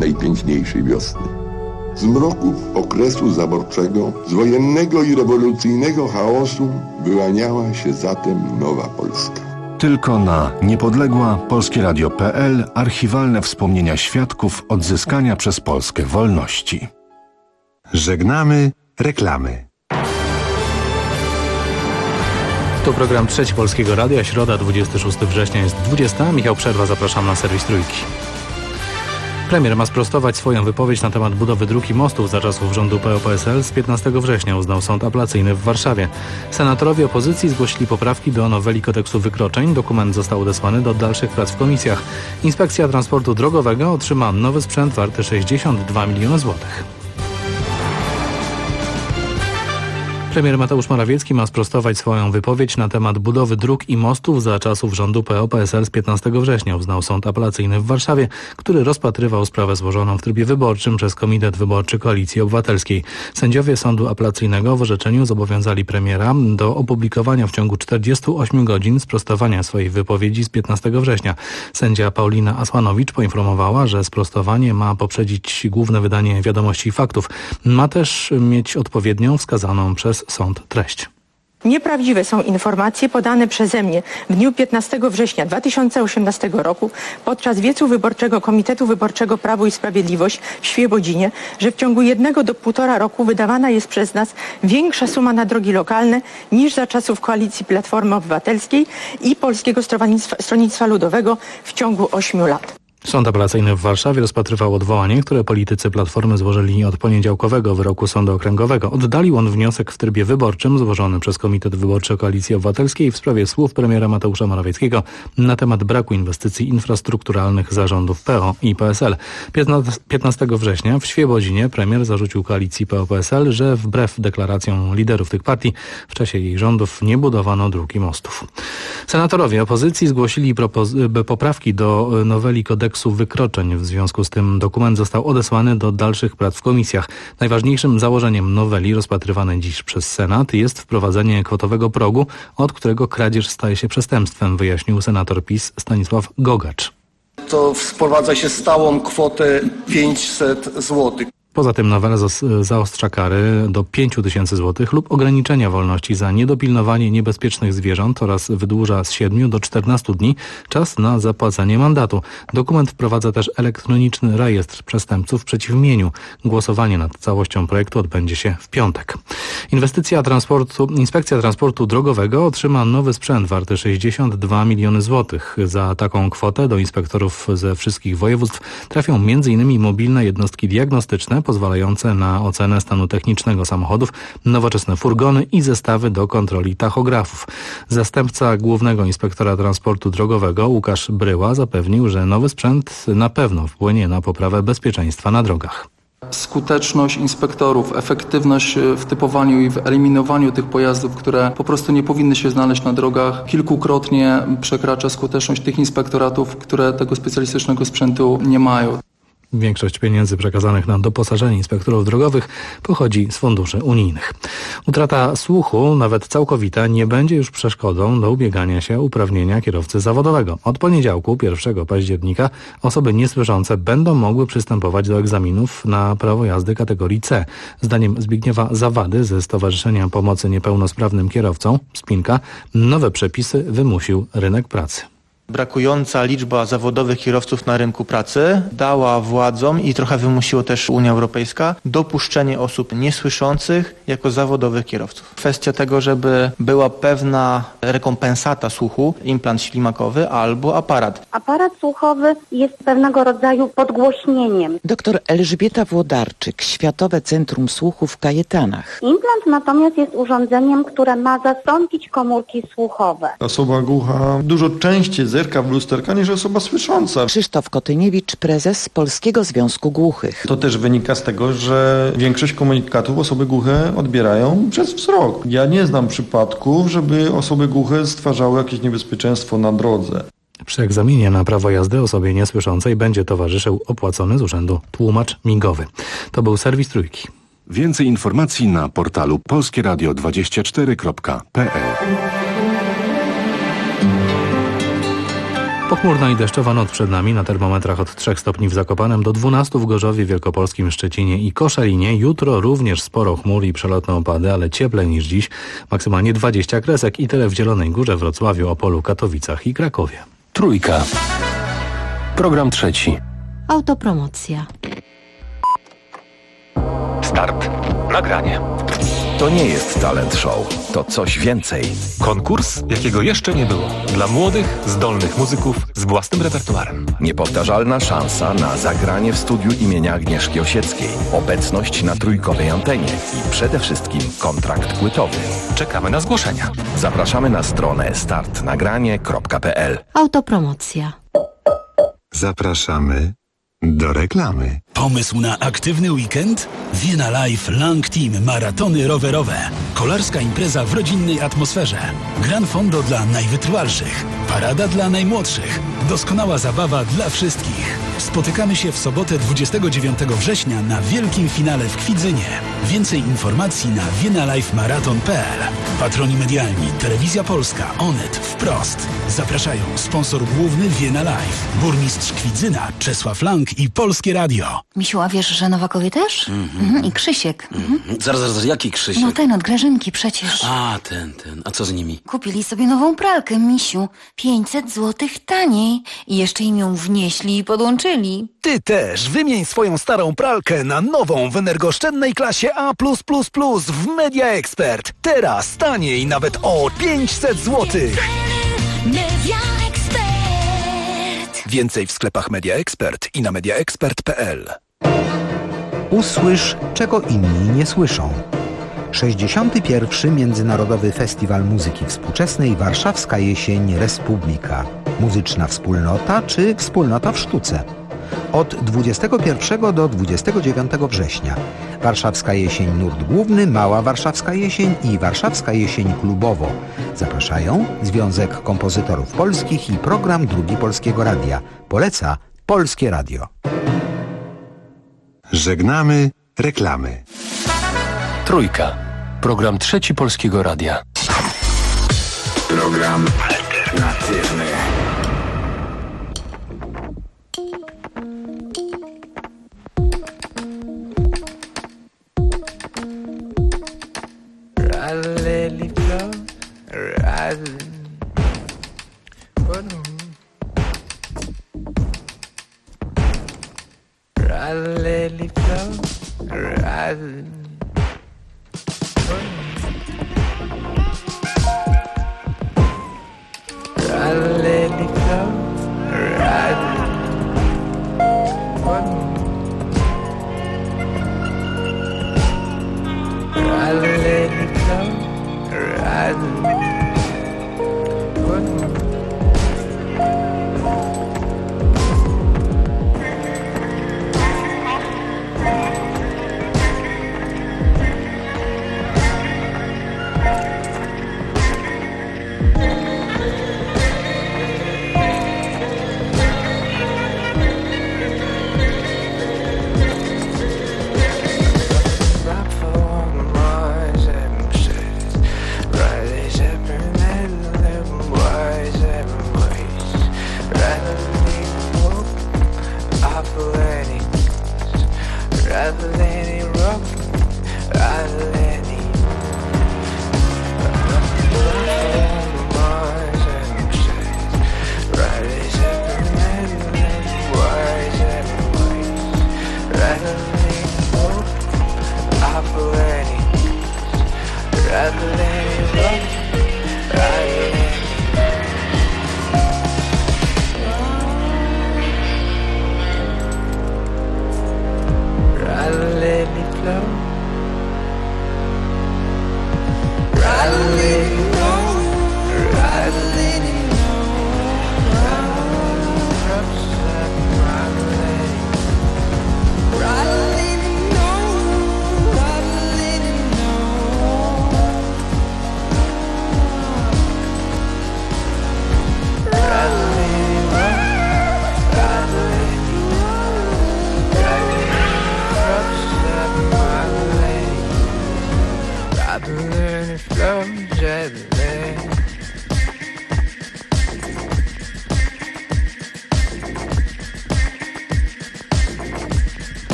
najpiękniejszej wiosny. Z mroków okresu zaborczego, z wojennego i rewolucyjnego chaosu wyłaniała się zatem nowa Polska. Tylko na niepodległa polskieradio.pl archiwalne wspomnienia świadków odzyskania przez Polskę wolności. Żegnamy reklamy. To program Trzeci Polskiego Radia, środa 26 września jest 20. Michał Przerwa, zapraszam na serwis Trójki. Premier ma sprostować swoją wypowiedź na temat budowy dróg i mostów za czasów rządu PO-PSL z 15 września, uznał sąd apelacyjny w Warszawie. Senatorowie opozycji zgłosili poprawki do noweli kodeksu wykroczeń. Dokument został odesłany do dalszych prac w komisjach. Inspekcja Transportu Drogowego otrzyma nowy sprzęt warty 62 miliony złotych. Premier Mateusz Morawiecki ma sprostować swoją wypowiedź na temat budowy dróg i mostów za czasów rządu PO-PSL z 15 września, uznał sąd apelacyjny w Warszawie, który rozpatrywał sprawę złożoną w trybie wyborczym przez Komitet Wyborczy Koalicji Obywatelskiej. Sędziowie sądu apelacyjnego w orzeczeniu zobowiązali premiera do opublikowania w ciągu 48 godzin sprostowania swojej wypowiedzi z 15 września. Sędzia Paulina Asłanowicz poinformowała, że sprostowanie ma poprzedzić główne wydanie Wiadomości i Faktów. Ma też mieć odpowiednią wskazaną przez sąd treść. Nieprawdziwe są informacje podane przeze mnie w dniu 15 września 2018 roku podczas wiecu wyborczego Komitetu Wyborczego Prawo i Sprawiedliwość w Świebodzinie, że w ciągu 1 do 1,5 roku wydawana jest przez nas większa suma na drogi lokalne niż za czasów koalicji Platformy Obywatelskiej i Polskiego Stronnictwa Ludowego w ciągu 8 lat. Sąd apelacyjny w Warszawie rozpatrywał odwołanie, które politycy Platformy złożyli od poniedziałkowego wyroku Sądu Okręgowego. Oddalił on wniosek w trybie wyborczym złożony przez Komitet Wyborczy Koalicji Obywatelskiej w sprawie słów premiera Mateusza Morawieckiego na temat braku inwestycji infrastrukturalnych zarządów PO i PSL. 15 września w Świebodzinie premier zarzucił koalicji PO-PSL, że wbrew deklaracjom liderów tych partii w czasie jej rządów nie budowano dróg i mostów. Senatorowie opozycji zgłosili poprawki do noweli kodeksu wykroczeń. W związku z tym dokument został odesłany do dalszych prac w komisjach. Najważniejszym założeniem noweli rozpatrywanej dziś przez Senat jest wprowadzenie kwotowego progu, od którego kradzież staje się przestępstwem, wyjaśnił senator PiS Stanisław Gogacz. To wprowadza się stałą kwotę 500 zł. Poza tym nowela zaostrza kary do 5 tysięcy złotych lub ograniczenia wolności za niedopilnowanie niebezpiecznych zwierząt oraz wydłuża z 7 do 14 dni czas na zapłacenie mandatu. Dokument wprowadza też elektroniczny rejestr przestępców przeciw mieniu. Głosowanie nad całością projektu odbędzie się w piątek. Inspekcja Transportu Drogowego otrzyma nowy sprzęt warty 62 miliony złotych. Za taką kwotę do inspektorów ze wszystkich województw trafią m.in. mobilne jednostki diagnostyczne pozwalające na ocenę stanu technicznego samochodów, nowoczesne furgony i zestawy do kontroli tachografów. Zastępca głównego inspektora transportu drogowego Łukasz Bryła zapewnił, że nowy sprzęt na pewno wpłynie na poprawę bezpieczeństwa na drogach. Skuteczność inspektorów, efektywność w typowaniu i w eliminowaniu tych pojazdów, które po prostu nie powinny się znaleźć na drogach, kilkukrotnie przekracza skuteczność tych inspektoratów, które tego specjalistycznego sprzętu nie mają. Większość pieniędzy przekazanych na doposażenie inspektorów drogowych pochodzi z funduszy unijnych. Utrata słuchu, nawet całkowita, nie będzie już przeszkodą do ubiegania się o uprawnienia kierowcy zawodowego. Od poniedziałku, 1 października, osoby niesłyszące będą mogły przystępować do egzaminów na prawo jazdy kategorii C. Zdaniem Zbigniewa Zawady ze Stowarzyszenia Pomocy Niepełnosprawnym Kierowcom, Spinka, nowe przepisy wymusił rynek pracy. Brakująca liczba zawodowych kierowców na rynku pracy dała władzom i trochę wymusiło też Unia Europejska dopuszczenie osób niesłyszących jako zawodowych kierowców. Kwestia tego, żeby była pewna rekompensata słuchu, implant ślimakowy albo aparat. Aparat słuchowy jest pewnego rodzaju podgłośnieniem. Doktor Elżbieta Włodarczyk, Światowe Centrum Słuchu w Kajetanach. Implant natomiast jest urządzeniem, które ma zastąpić komórki słuchowe. Osoba głucha dużo częściej zerka w lusterka niż osoba słysząca. Krzysztof Kotyniewicz, prezes Polskiego Związku Głuchych. To też wynika z tego, że większość komunikatów osoby głuche odbierają przez wzrok. Ja nie znam przypadków, żeby osoby głuche stwarzały jakieś niebezpieczeństwo na drodze. Przy egzaminie na prawo jazdy osobie niesłyszącej będzie towarzyszył opłacony z urzędu tłumacz migowy. To był serwis Trójki. Więcej informacji na portalu polskieradio24.pl. Pochmurna i deszczowa noc przed nami, na termometrach od 3 stopni w Zakopanem do 12 w Gorzowie Wielkopolskim, Szczecinie i Koszalinie. Jutro również sporo chmur i przelotne opady, ale cieplej niż dziś. Maksymalnie 20 kresek i tyle w Zielonej Górze, Wrocławiu, Opolu, Katowicach i Krakowie. Trójka. Program trzeci. Autopromocja. Start. Nagranie. To nie jest talent show, to coś więcej. Konkurs, jakiego jeszcze nie było. Dla młodych, zdolnych muzyków z własnym repertuarem. Niepowtarzalna szansa na zagranie w studiu imienia Agnieszki Osieckiej. Obecność na trójkowej antenie i przede wszystkim kontrakt płytowy. Czekamy na zgłoszenia. Zapraszamy na stronę startnagranie.pl. Autopromocja. Zapraszamy do reklamy. Pomysł na aktywny weekend? Vienna Life Long Team maratony rowerowe. Kolarska impreza w rodzinnej atmosferze. Gran fondo dla najwytrwalszych. Parada dla najmłodszych. Doskonała zabawa dla wszystkich. Spotykamy się w sobotę 29 września na wielkim finale w Kwidzynie. Więcej informacji na viennalifemarathon.pl. Patroni medialni Telewizja Polska, Onet, Wprost. Zapraszają sponsor główny Vienna Life, burmistrz Kwidzyna Czesław Lang i Polskie Radio. Misiu, a wiesz, że Nowakowie też? I Krzysiek. Zaraz, jaki Krzysiek? No ten od Grażynki przecież. A, ten. A co z nimi? Kupili sobie nową pralkę, Misiu. 500 złotych taniej. I jeszcze im ją wnieśli i podłączyli. Ty też wymień swoją starą pralkę na nową w energooszczędnej klasie A+++ w Media Expert. Teraz taniej nawet o 500 złotych. Media Expert. Więcej w sklepach Media Expert i na mediaexpert.pl. Usłysz, czego inni nie słyszą. 61. Międzynarodowy Festiwal Muzyki Współczesnej Warszawska Jesień Republika. Muzyczna wspólnota czy wspólnota w sztuce. Od 21 do 29 września. Warszawska Jesień Nurt Główny, Mała Warszawska Jesień i Warszawska Jesień Klubowo. Zapraszają Związek Kompozytorów Polskich i Program Drugi Polskiego Radia. Poleca Polskie Radio. Żegnamy reklamy. Trójka. Program trzeci Polskiego Radia. Program alternatywny.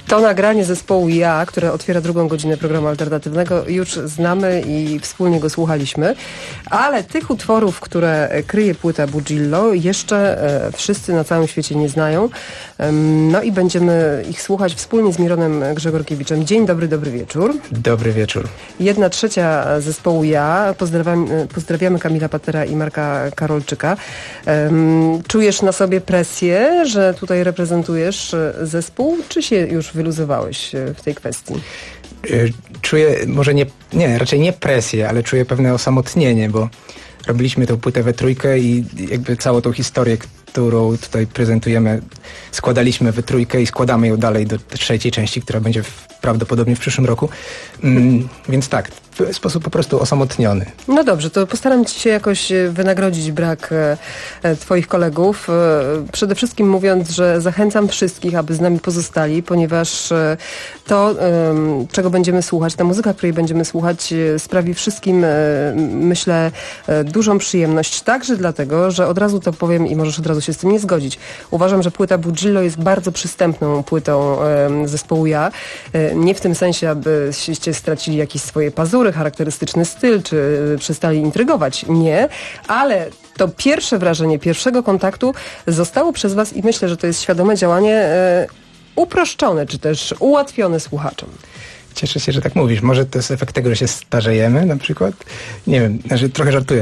To nagranie zespołu Ja, które otwiera drugą godzinę programu alternatywnego, już znamy i wspólnie go słuchaliśmy, ale tych utworów, które kryje płyta Bugillo, jeszcze wszyscy na całym świecie nie znają. No i będziemy ich słuchać wspólnie z Mironem Grzegorkiewiczem. Dzień dobry, dobry wieczór. Dobry wieczór. 1/3 zespołu Ja. Pozdrawiamy Kamila Patera i Marka Karolczyka. Czujesz na sobie presję, że tutaj reprezentujesz zespół, czy się już wyluzowałeś w tej kwestii? Czuję może raczej nie presję, ale czuję pewne osamotnienie, bo robiliśmy tę płytę we trójkę i jakby całą tą historię, którą tutaj prezentujemy, składaliśmy we trójkę i składamy ją dalej do trzeciej części, która będzie prawdopodobnie w przyszłym roku. Więc tak, w sposób po prostu osamotniony. No dobrze, to postaram ci się jakoś wynagrodzić brak twoich kolegów. Przede wszystkim mówiąc, że zachęcam wszystkich, aby z nami pozostali, ponieważ to, czego będziemy słuchać, ta muzyka, której będziemy słuchać, sprawi wszystkim, myślę, dużą przyjemność. Także dlatego, że od razu to powiem i możesz od razu się z tym nie zgodzić. Uważam, że płyta Bugillo jest bardzo przystępną płytą zespołu Ja. Nie w tym sensie, abyście stracili jakieś swoje pazury, charakterystyczny styl, czy przestali intrygować. Nie, ale to pierwsze wrażenie, pierwszego kontaktu zostało przez was i myślę, że to jest świadome działanie uproszczone, czy też ułatwione słuchaczom. Cieszę się, że tak mówisz. Może to jest efekt tego, że się starzejemy na przykład? Nie wiem, trochę żartuję.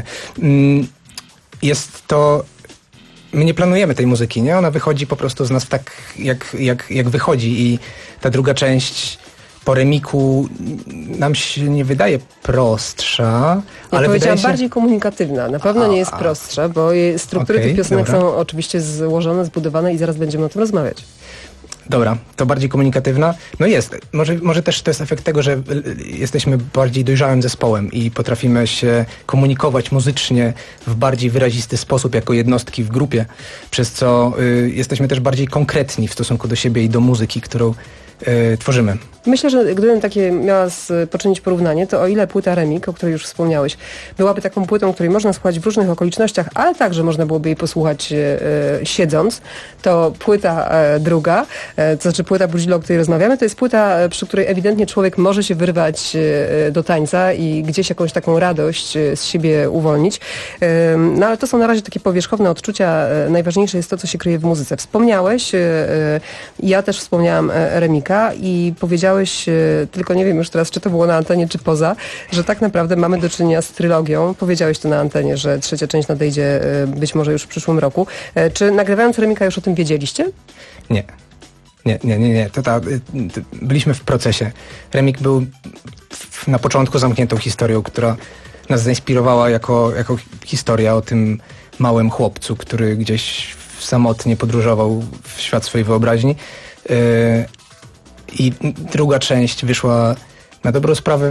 Jest to... My nie planujemy tej muzyki, nie? Ona wychodzi po prostu z nas tak, jak wychodzi i ta druga część po remiku nam się nie wydaje prostsza, ale powiedziałam bardziej komunikatywna. Na pewno nie jest prostsza, bo struktury tych piosenek są oczywiście złożone, zbudowane i zaraz będziemy o tym rozmawiać. Dobra, to bardziej komunikatywna. No jest. Może też to jest efekt tego, że jesteśmy bardziej dojrzałym zespołem i potrafimy się komunikować muzycznie w bardziej wyrazisty sposób jako jednostki w grupie, przez co jesteśmy też bardziej konkretni w stosunku do siebie i do muzyki, którą tworzymy. Myślę, że gdybym takie miała poczynić porównanie, to o ile płyta Remik, o której już wspomniałeś, byłaby taką płytą, której można słuchać w różnych okolicznościach, ale także można byłoby jej posłuchać siedząc, to płyta druga, to znaczy płyta Bugillo, o której rozmawiamy, to jest płyta, przy której ewidentnie człowiek może się wyrwać do tańca i gdzieś jakąś taką radość z siebie uwolnić. No ale to są na razie takie powierzchowne odczucia. Najważniejsze jest to, co się kryje w muzyce. Wspomniałeś, ja też wspomniałam Remika i powiedziałeś, tylko nie wiem już teraz, czy to było na antenie, czy poza, że tak naprawdę mamy do czynienia z trylogią. Powiedziałeś to na antenie, że trzecia część nadejdzie być może już w przyszłym roku. Czy nagrywając Remika już o tym wiedzieliście? Nie. Byliśmy w procesie. Remik był na początku zamkniętą historią, która nas zainspirowała jako historia o tym małym chłopcu, który gdzieś samotnie podróżował w świat swojej wyobraźni. I druga część wyszła na dobrą sprawę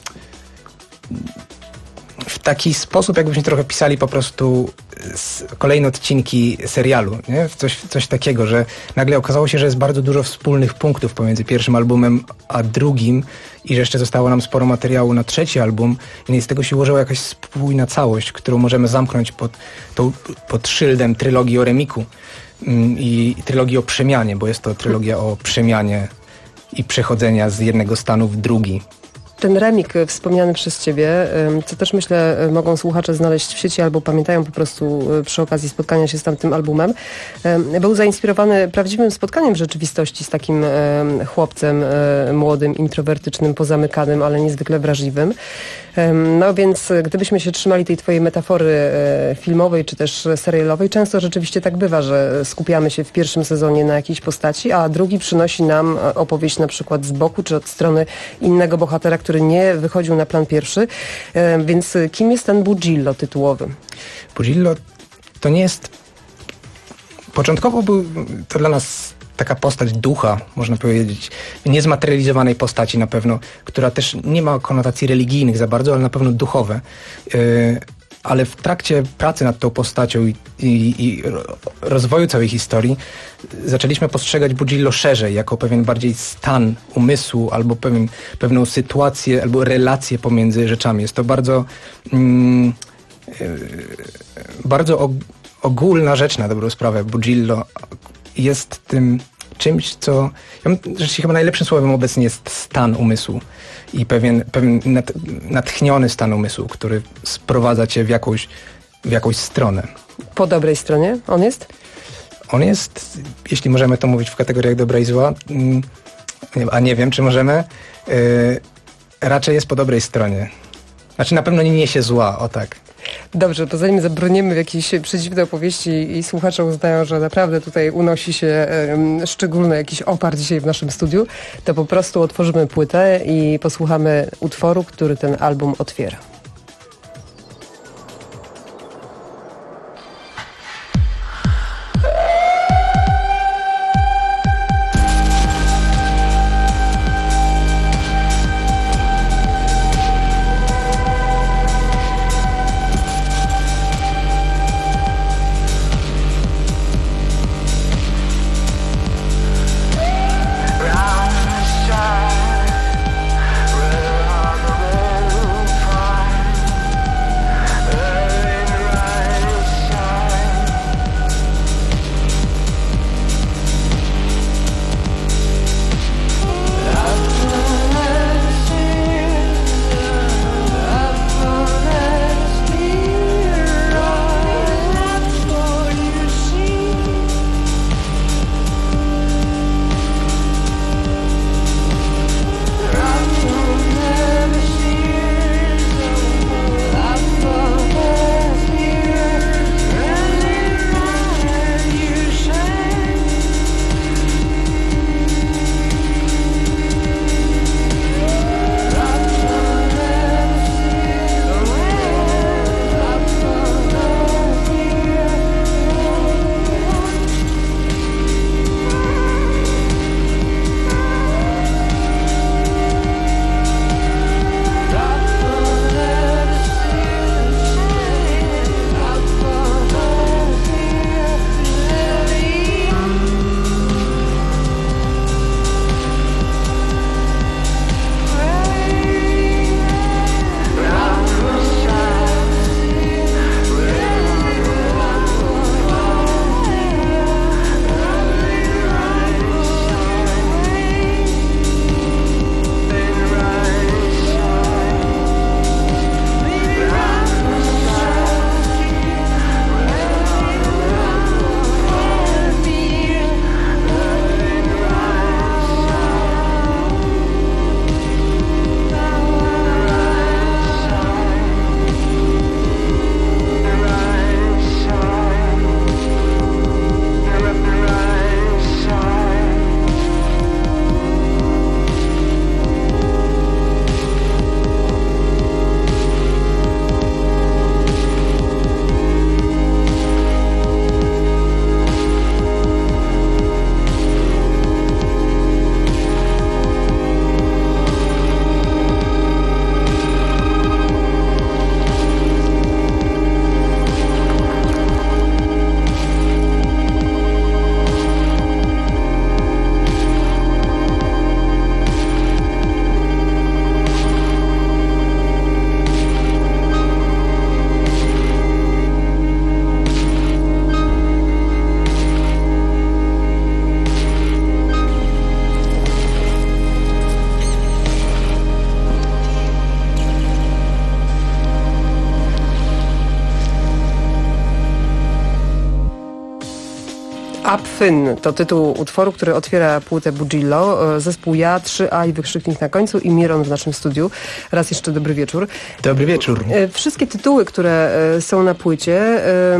w taki sposób, jakbyśmy trochę pisali po prostu kolejne odcinki serialu, nie? Coś takiego, że nagle okazało się, że jest bardzo dużo wspólnych punktów pomiędzy pierwszym albumem a drugim i że jeszcze zostało nam sporo materiału na trzeci album i z tego się ułożyła jakaś spójna całość, którą możemy zamknąć pod szyldem trylogii o Remiku i trylogii o przemianie, bo jest to trylogia o przemianie i przechodzenia z jednego stanu w drugi. Ten remik wspomniany przez ciebie, co też myślę mogą słuchacze znaleźć w sieci albo pamiętają po prostu przy okazji spotkania się z tamtym albumem, był zainspirowany prawdziwym spotkaniem w rzeczywistości z takim chłopcem młodym, introwertycznym, pozamykanym, ale niezwykle wrażliwym. No więc gdybyśmy się trzymali tej twojej metafory filmowej czy też serialowej, często rzeczywiście tak bywa, że skupiamy się w pierwszym sezonie na jakiejś postaci, a drugi przynosi nam opowieść na przykład z boku czy od strony innego bohatera, który nie wychodził na plan pierwszy. Więc kim jest ten Bugillo tytułowy? Bugillo to nie jest... Początkowo był to dla nas taka postać ducha, można powiedzieć, niezmaterializowanej postaci na pewno, która też nie ma konotacji religijnych za bardzo, ale na pewno duchowe. Ale w trakcie pracy nad tą postacią i rozwoju całej historii zaczęliśmy postrzegać Bugillo szerzej, jako pewien bardziej stan umysłu albo pewną sytuację albo relację pomiędzy rzeczami. Jest to bardzo ogólna rzecz na dobrą sprawę. Bugillo jest tym czymś, co... Rzeczywiście chyba najlepszym słowem obecnie jest stan umysłu i pewien natchniony stan umysłu, który sprowadza cię w jakąś stronę. Po dobrej stronie on jest? On jest, jeśli możemy to mówić w kategoriach dobra i zła, a nie wiem, czy możemy, raczej jest po dobrej stronie. Znaczy na pewno nie niesie zła, o tak. Dobrze, to zanim zabronimy w jakieś przeciwne opowieści i słuchacze uznają, że naprawdę tutaj unosi się szczególny jakiś opar dzisiaj w naszym studiu, to po prostu otworzymy płytę i posłuchamy utworu, który ten album otwiera. Fyn to tytuł utworu, który otwiera płytę Bugillo. Zespół Ja, 3A i wykrzyknik na końcu i Miron w naszym studiu. Raz jeszcze dobry wieczór. Dobry wieczór. Wszystkie tytuły, które są na płycie,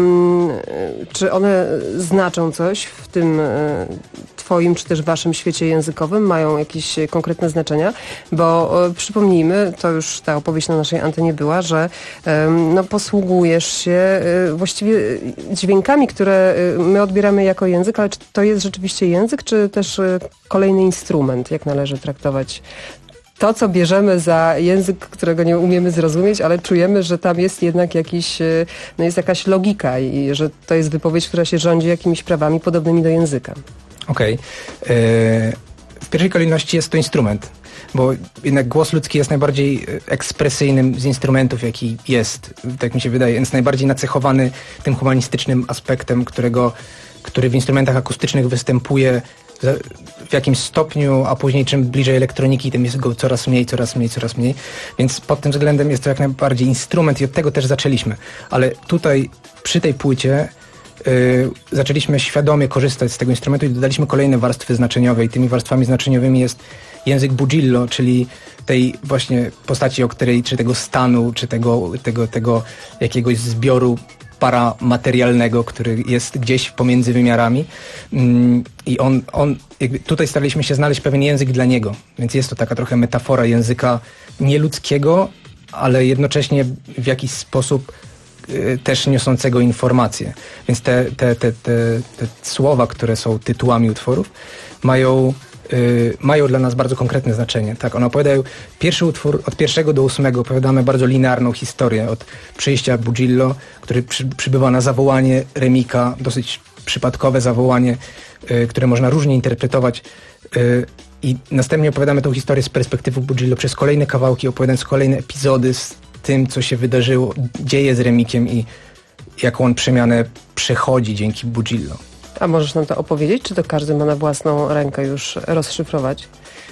czy one znaczą coś w tym twoim, czy też waszym świecie językowym? Mają jakieś konkretne znaczenia? Bo przypomnijmy, to już ta opowieść na naszej antenie była, że posługujesz się właściwie dźwiękami, które my odbieramy jako język, ale czy to jest rzeczywiście język, czy też kolejny instrument? Jak należy traktować to, co bierzemy za język, którego nie umiemy zrozumieć, ale czujemy, że tam jest jednak jest jakaś logika i że to jest wypowiedź, która się rządzi jakimiś prawami podobnymi do języka. Okej. W pierwszej kolejności jest to instrument, bo jednak głos ludzki jest najbardziej ekspresyjnym z instrumentów, jaki jest, tak mi się wydaje, więc najbardziej nacechowany tym humanistycznym aspektem, który w instrumentach akustycznych występuje w jakimś stopniu, a później czym bliżej elektroniki, tym jest go coraz mniej. Więc pod tym względem jest to jak najbardziej instrument i od tego też zaczęliśmy. Ale tutaj przy tej płycie zaczęliśmy świadomie korzystać z tego instrumentu i dodaliśmy kolejne warstwy znaczeniowe i tymi warstwami znaczeniowymi jest język Bujillo, czyli tej właśnie postaci, o której, czy tego stanu, czy tego jakiegoś zbioru paramaterialnego, który jest gdzieś pomiędzy wymiarami. I on jakby tutaj staraliśmy się znaleźć pewien język dla niego. Więc jest to taka trochę metafora języka nieludzkiego, ale jednocześnie w jakiś sposób też niosącego informacje. Więc te słowa, które są tytułami utworów, mają dla nas bardzo konkretne znaczenie. Tak, one opowiadają pierwszy utwór, od 1 do 8 opowiadamy bardzo linearną historię od przyjścia Bujillo, który przybywa na zawołanie Remika, dosyć przypadkowe zawołanie, które można różnie interpretować, i następnie opowiadamy tą historię z perspektywy Bujillo przez kolejne kawałki, opowiadając kolejne epizody z tym, co się wydarzyło, dzieje z Remikiem i jaką on przemianę przechodzi dzięki Bujillo. A możesz nam to opowiedzieć, czy to każdy ma na własną rękę już rozszyfrować?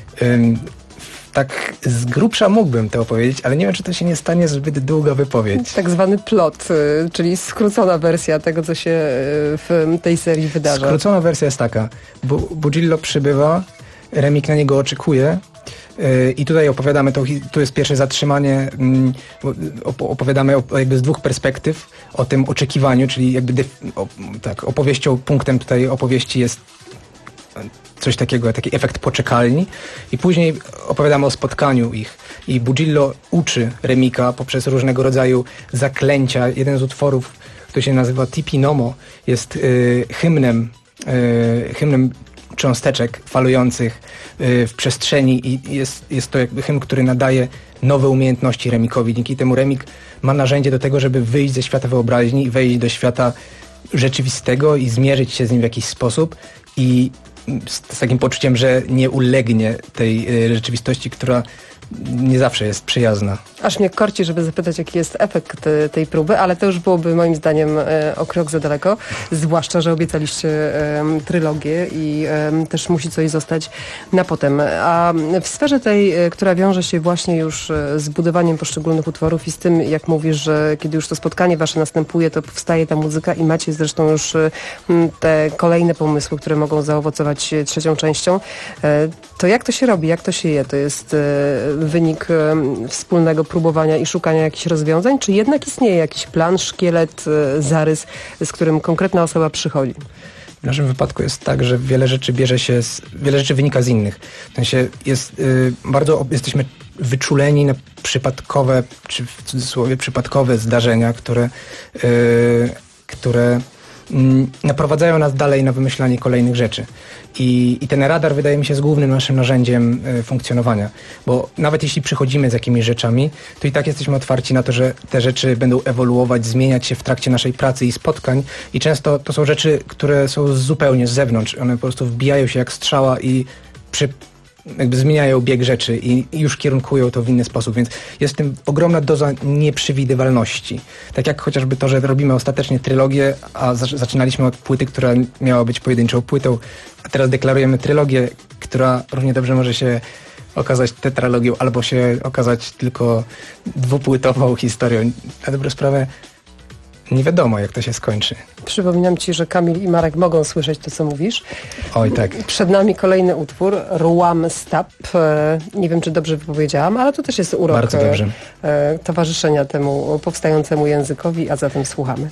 Tak z grubsza mógłbym to opowiedzieć, ale nie wiem, czy to się nie stanie zbyt długa wypowiedź. Tak zwany plot, czyli skrócona wersja tego, co się w tej serii wydarza. Skrócona wersja jest taka. Bujillo przybywa, Remik na niego oczekuje i tutaj opowiadamy, tu jest pierwsze zatrzymanie, opowiadamy jakby z dwóch perspektyw o tym oczekiwaniu, czyli jakby opowieścią, punktem tutaj opowieści jest coś takiego, taki efekt poczekalni i później opowiadamy o spotkaniu ich i Bujillo uczy Remika poprzez różnego rodzaju zaklęcia. Jeden z utworów, który się nazywa Tipi Nomo, jest hymnem cząsteczek falujących w przestrzeni i jest to jakby hymn, który nadaje nowe umiejętności Remikowi. Dzięki temu Remik ma narzędzie do tego, żeby wyjść ze świata wyobraźni i wejść do świata rzeczywistego i zmierzyć się z nim w jakiś sposób i z takim poczuciem, że nie ulegnie tej rzeczywistości, która nie zawsze jest przyjazna. Aż mnie korci, żeby zapytać, jaki jest efekt tej próby, ale to już byłoby moim zdaniem o krok za daleko, zwłaszcza, że obiecaliście trylogię i też musi coś zostać na potem. A w sferze tej, która wiąże się właśnie już z budowaniem poszczególnych utworów i z tym, jak mówisz, że kiedy już to spotkanie wasze następuje, to powstaje ta muzyka i macie zresztą już te kolejne pomysły, które mogą zaowocować trzecią częścią, to jak to się robi, jak to się je? To jest wynik wspólnego próbowania i szukania jakichś rozwiązań, czy jednak istnieje jakiś plan, szkielet, zarys, z którym konkretna osoba przychodzi? W naszym wypadku jest tak, że wiele rzeczy wynika z innych. W sensie bardzo jesteśmy wyczuleni na przypadkowe, czy w cudzysłowie przypadkowe zdarzenia, które naprowadzają nas dalej na wymyślanie kolejnych rzeczy. I ten radar wydaje mi się jest głównym naszym narzędziem funkcjonowania, bo nawet jeśli przychodzimy z jakimiś rzeczami, to i tak jesteśmy otwarci na to, że te rzeczy będą ewoluować, zmieniać się w trakcie naszej pracy i spotkań i często to są rzeczy, które są zupełnie z zewnątrz. One po prostu wbijają się jak strzała i jakby zmieniają bieg rzeczy i już kierunkują to w inny sposób, więc jest w tym ogromna doza nieprzewidywalności. Tak jak chociażby to, że robimy ostatecznie trylogię, a zaczynaliśmy od płyty, która miała być pojedynczą płytą, a teraz deklarujemy trylogię, która równie dobrze może się okazać tetralogią albo się okazać tylko dwupłytową historią. Na dobrą sprawę nie wiadomo, jak to się skończy. Przypominam ci, że Kamil i Marek mogą słyszeć to, co mówisz. Oj, tak. Przed nami kolejny utwór, Ruam Stap. Nie wiem, czy dobrze wypowiedziałam, ale to też jest urok bardzo dobrze. Towarzyszenia temu powstającemu językowi, a zatem słuchamy.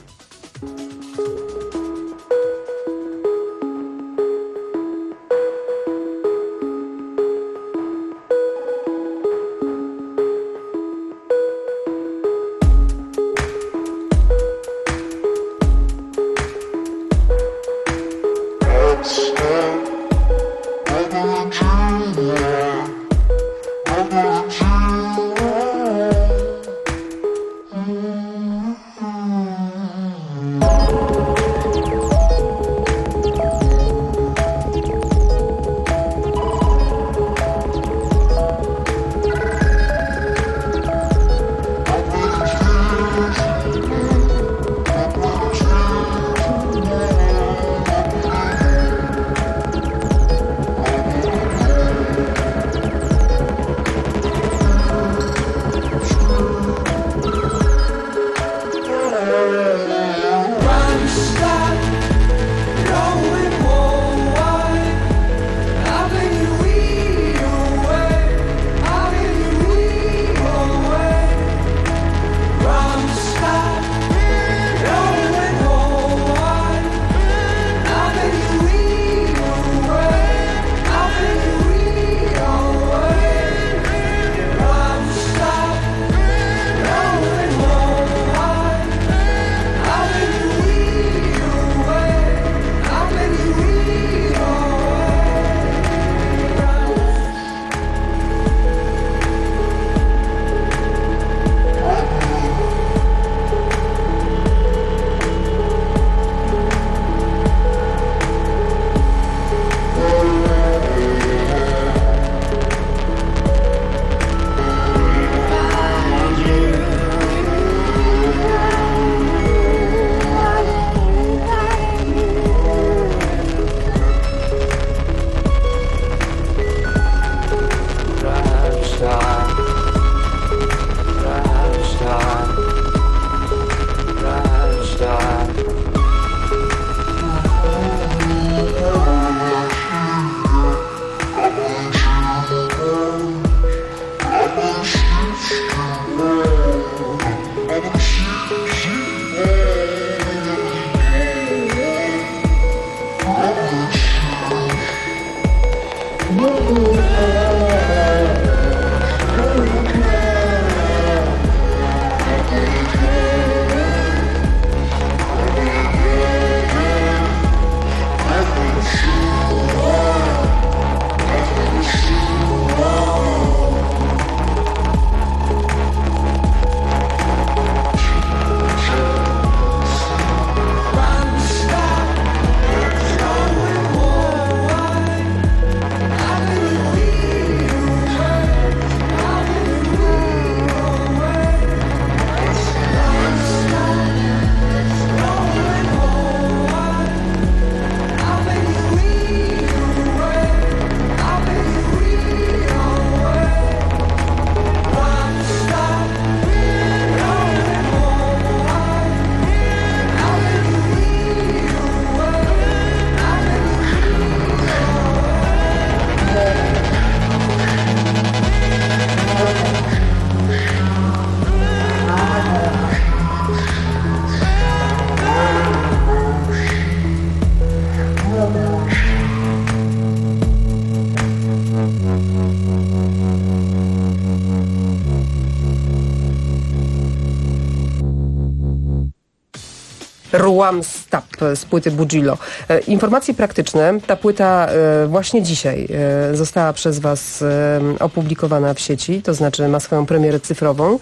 Ruam Stap z płyty Bugillo. Informacje praktyczne. Ta płyta właśnie dzisiaj została przez Was opublikowana w sieci, to znaczy ma swoją premierę cyfrową.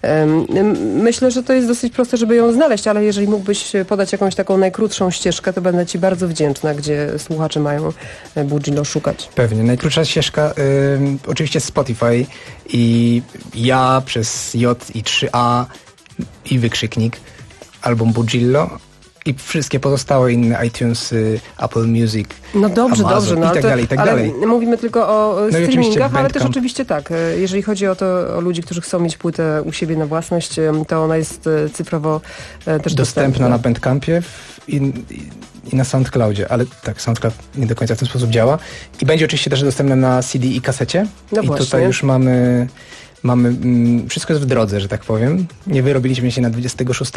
Myślę, że to jest dosyć proste, żeby ją znaleźć, ale jeżeli mógłbyś podać jakąś taką najkrótszą ścieżkę, to będę Ci bardzo wdzięczna, gdzie słuchacze mają Bugillo szukać. Pewnie. Najkrótsza ścieżka oczywiście Spotify i ja przez J i 3A i wykrzyknik album Bugillo i wszystkie pozostałe inne iTunes, Apple Music, no dobrze, Amazon, dobrze, no i tak dalej, i tak dalej. Mówimy tylko o streamingach, ale też Bandcamp. oczywiście tak. Jeżeli chodzi o ludzi, którzy chcą mieć płytę u siebie na własność, to ona jest cyfrowo też dostępna na Bandcampie i na SoundCloudzie, ale tak, SoundCloud nie do końca w ten sposób działa. I będzie oczywiście też dostępna na CD i kasecie. No i właśnie. Tutaj już mamy wszystko jest w drodze, że tak powiem. Nie wyrobiliśmy się na 26,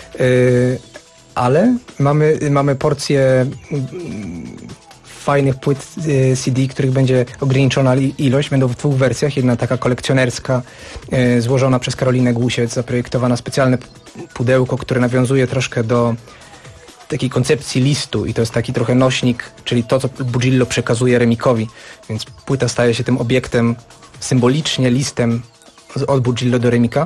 ale mamy porcję fajnych płyt CD, których będzie ograniczona ilość. Będą w 2 wersjach. Jedna taka kolekcjonerska, złożona przez Karolinę Głusiec, zaprojektowana specjalne pudełko, które nawiązuje troszkę do takiej koncepcji listu i to jest taki trochę nośnik, czyli to, co Bugillo przekazuje Remikowi. Więc płyta staje się tym obiektem symbolicznie, listem od Bugillo do Remika.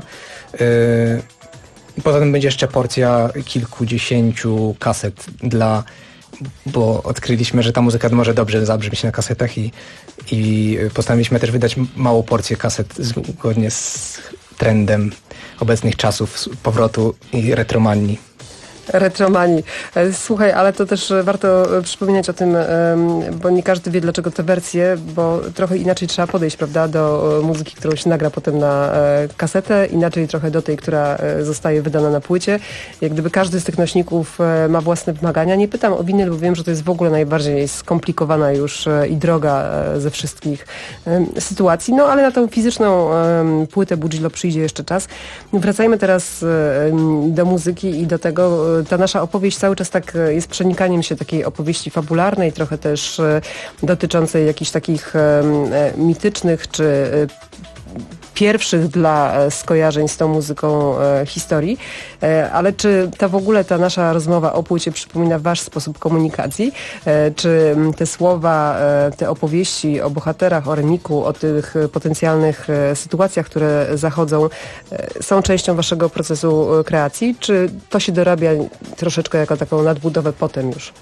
Poza tym będzie jeszcze porcja kilkudziesięciu kaset bo odkryliśmy, że ta muzyka może dobrze zabrzmieć na kasetach i postanowiliśmy też wydać małą porcję kaset zgodnie z trendem obecnych czasów, powrotu i retromanii. Retromanii. Słuchaj, ale to też warto przypominać o tym, bo nie każdy wie, dlaczego te wersje, bo trochę inaczej trzeba podejść, prawda, do muzyki, którą się nagra potem na kasetę, inaczej trochę do tej, która zostaje wydana na płycie. Jak gdyby każdy z tych nośników ma własne wymagania. Nie pytam o winyl, bo wiem, że to jest w ogóle najbardziej skomplikowana już i droga ze wszystkich sytuacji, no ale na tą fizyczną płytę Bugillo przyjdzie jeszcze czas. Wracajmy teraz do muzyki i do tego, ta nasza opowieść cały czas tak jest przenikaniem się takiej opowieści fabularnej, trochę też dotyczącej jakichś takich mitycznych czy pierwszych dla skojarzeń z tą muzyką historii. Ale czy w ogóle ta nasza rozmowa o płycie przypomina Wasz sposób komunikacji? Czy te słowa, te opowieści o bohaterach, o Remiku, o tych potencjalnych sytuacjach, które zachodzą, są częścią Waszego procesu kreacji? Czy to się dorabia troszeczkę jako taką nadbudowę potem już?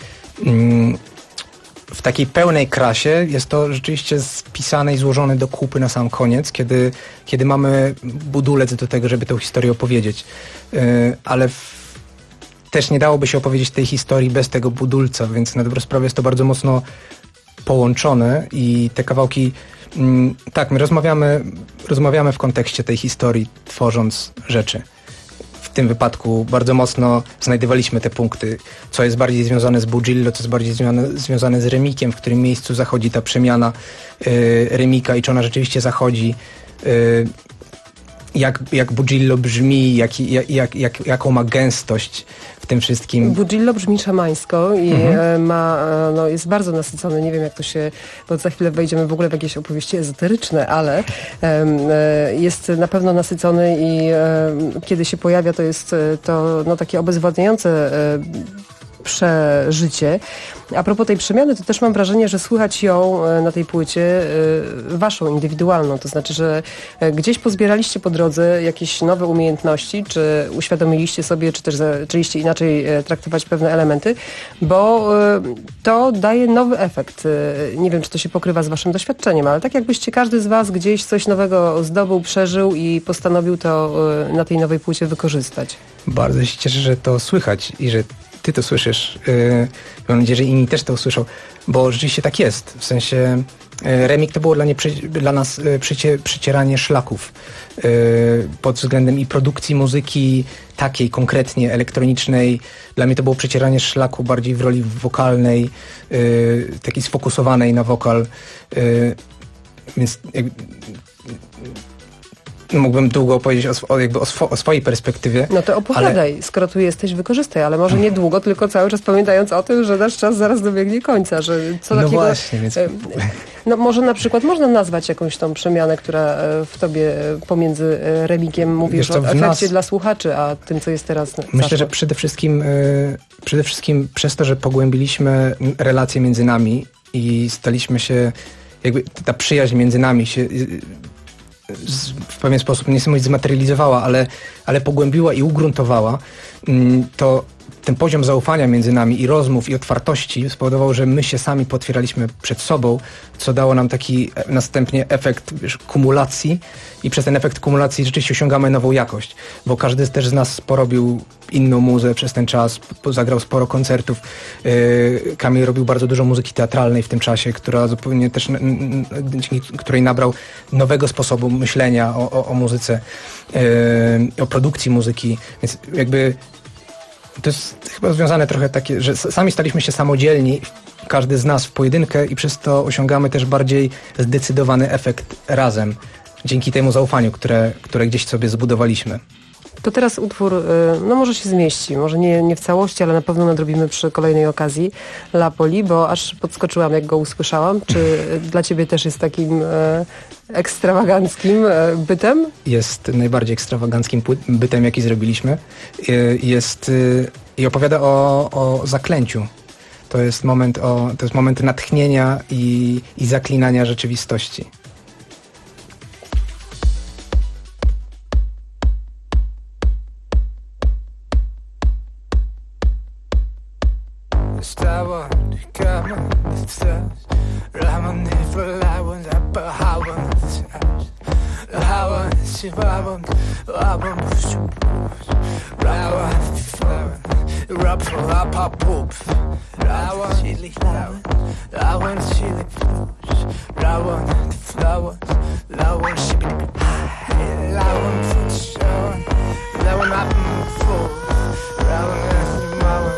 W takiej pełnej krasie jest to rzeczywiście spisane i złożone do kupy na sam koniec, kiedy mamy budulec do tego, żeby tę historię opowiedzieć. Ale też nie dałoby się opowiedzieć tej historii bez tego budulca, więc na dobrą sprawę jest to bardzo mocno połączone i te kawałki, tak, my rozmawiamy w kontekście tej historii, tworząc rzeczy. W tym wypadku bardzo mocno znajdowaliśmy te punkty, co jest bardziej związane z Bugillo, co jest bardziej związane z Remikiem, w którym miejscu zachodzi ta przemiana Remika i czy ona rzeczywiście zachodzi. jak Bugillo brzmi, jaką ma gęstość w tym wszystkim. Bugillo brzmi szamańsko i jest bardzo nasycony. Nie wiem, jak to się, bo za chwilę wejdziemy w ogóle w jakieś opowieści ezoteryczne, ale jest na pewno nasycony i kiedy się pojawia, to jest to takie obezwładniające przeżycie. A propos tej przemiany, to też mam wrażenie, że słychać ją na tej płycie waszą, indywidualną. To znaczy, że gdzieś pozbieraliście po drodze jakieś nowe umiejętności, czy uświadomiliście sobie, czy też zaczęliście inaczej traktować pewne elementy, bo to daje nowy efekt. Nie wiem, czy to się pokrywa z waszym doświadczeniem, ale tak jakbyście każdy z was gdzieś coś nowego zdobył, przeżył i postanowił to na tej nowej płycie wykorzystać. Bardzo się cieszę, że to słychać i że ty to słyszysz. Mam nadzieję, że inni też to usłyszą, bo rzeczywiście tak jest. W sensie remix to było dla nas przycieranie szlaków pod względem i produkcji muzyki takiej konkretnie elektronicznej. Dla mnie to było przecieranie szlaku bardziej w roli wokalnej, takiej sfokusowanej na wokal. Więc mógłbym długo opowiedzieć o swojej perspektywie. No to opowiadaj, skoro tu jesteś, wykorzystaj, ale może nie długo, tylko cały czas pamiętając o tym, że nasz czas zaraz dobiegnie końca, że co takiego... No właśnie, więc... No może na przykład można nazwać jakąś tą przemianę, która w tobie pomiędzy remikiem mówisz o efekcie dla słuchaczy, a tym, co jest teraz. Myślę, że przede wszystkim przez to, że pogłębiliśmy relacje między nami i staliśmy się, jakby ta przyjaźń między nami się w pewien sposób niesamowicie zmaterializowała, ale pogłębiła i ugruntowała, to ten poziom zaufania między nami i rozmów i otwartości spowodował, że my się sami potwieraliśmy przed sobą, co dało nam taki następnie efekt kumulacji i przez ten efekt kumulacji rzeczywiście osiągamy nową jakość, bo każdy też z nas porobił inną muzę przez ten czas, zagrał sporo koncertów. Kamil robił bardzo dużo muzyki teatralnej w tym czasie, która zupełnie też, dzięki której nabrał nowego sposobu myślenia o muzyce, o produkcji muzyki, więc jakby to jest chyba związane trochę takie, że sami staliśmy się samodzielni, każdy z nas w pojedynkę i przez to osiągamy też bardziej zdecydowany efekt razem, dzięki temu zaufaniu, które gdzieś sobie zbudowaliśmy. To teraz utwór, no może się zmieści, może nie w całości, ale na pewno nadrobimy przy kolejnej okazji La Poli, bo aż podskoczyłam, jak go usłyszałam. Czy dla ciebie też jest takim ekstrawaganckim bytem? Jest najbardziej ekstrawaganckim bytem, jaki zrobiliśmy. I opowiada o zaklęciu. To jest moment natchnienia i zaklinania rzeczywistości. Stałam, kamen, ramon nie wylałem, zapachałem, hałem, siwałem, łapam, rałem, rap, rapa, pup, rałem, chili, rałem, chili, rałem, flowers, rałem, chili, rałem, showing, rałem, up, full, rałem, małem.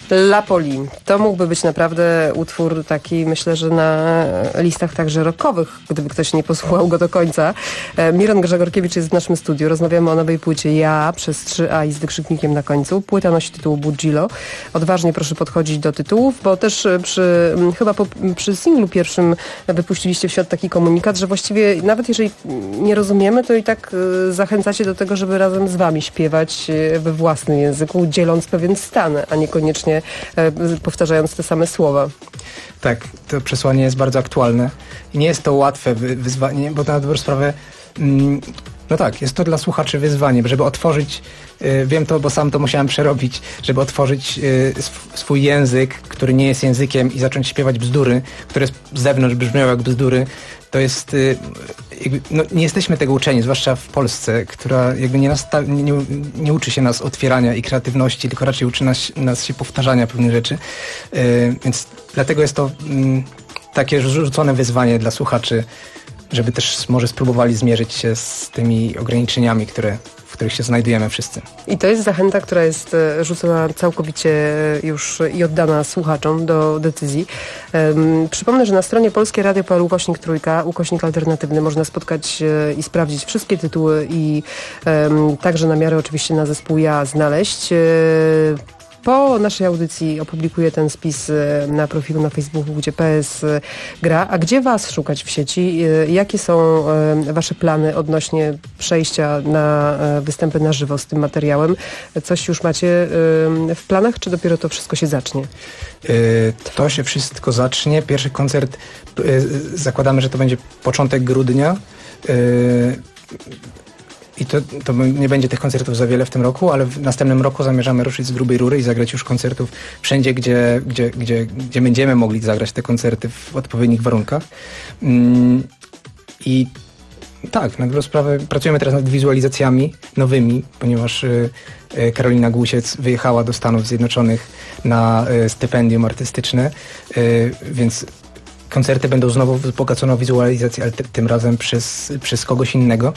La Poli. To mógłby być naprawdę utwór taki, myślę, że na listach także rockowych, gdyby ktoś nie posłuchał go do końca. Miron Grzegorkiewicz jest w naszym studiu. Rozmawiamy o nowej płycie Ja przez 3A i z wykrzyknikiem na końcu. Płyta nosi tytuł Budżilo. Odważnie proszę podchodzić do tytułów, bo też przy singlu pierwszym wypuściliście w świat taki komunikat, że właściwie nawet jeżeli nie rozumiemy, to i tak zachęcacie do tego, żeby razem z wami śpiewać we własnym języku, dzieląc pewien stan, a niekoniecznie powtarzając te same słowa. Tak, to przesłanie jest bardzo aktualne i nie jest to łatwe wyzwanie, bo na dobrą sprawę no tak, jest to dla słuchaczy wyzwanie, żeby otworzyć, wiem to, bo sam to musiałem przerobić, żeby otworzyć swój język, który nie jest językiem i zacząć śpiewać bzdury, które z zewnątrz brzmią jak bzdury. To jest, nie jesteśmy tego uczeni, zwłaszcza w Polsce, która jakby nie uczy się nas otwierania i kreatywności, tylko raczej uczy nas się powtarzania pewnych rzeczy. Więc dlatego jest to takie rzucone wyzwanie dla słuchaczy, żeby też może spróbowali zmierzyć się z tymi ograniczeniami, w których się znajdujemy wszyscy. I to jest zachęta, która jest rzucona całkowicie już i oddana słuchaczom do decyzji. Przypomnę, że na stronie Polskie Radio.pl /3, /alternatywny można spotkać i sprawdzić wszystkie tytuły i także namiary oczywiście na zespół Ja znaleźć. Po naszej audycji opublikuję ten spis na profilu na Facebooku, gdzie PS gra. A gdzie was szukać w sieci? Jakie są wasze plany odnośnie przejścia na występy na żywo z tym materiałem? Coś już macie w planach, czy dopiero to wszystko się zacznie? To się wszystko zacznie. Pierwszy koncert zakładamy, że to będzie początek grudnia. I to nie będzie tych koncertów za wiele w tym roku, ale w następnym roku zamierzamy ruszyć z grubej rury i zagrać już koncertów wszędzie, gdzie będziemy mogli zagrać te koncerty w odpowiednich warunkach. I tak, na dobrą sprawę pracujemy teraz nad wizualizacjami nowymi, ponieważ Karolina Głusiec wyjechała do Stanów Zjednoczonych na stypendium artystyczne, więc koncerty będą znowu wzbogacone o wizualizację, ale tym razem przez kogoś innego.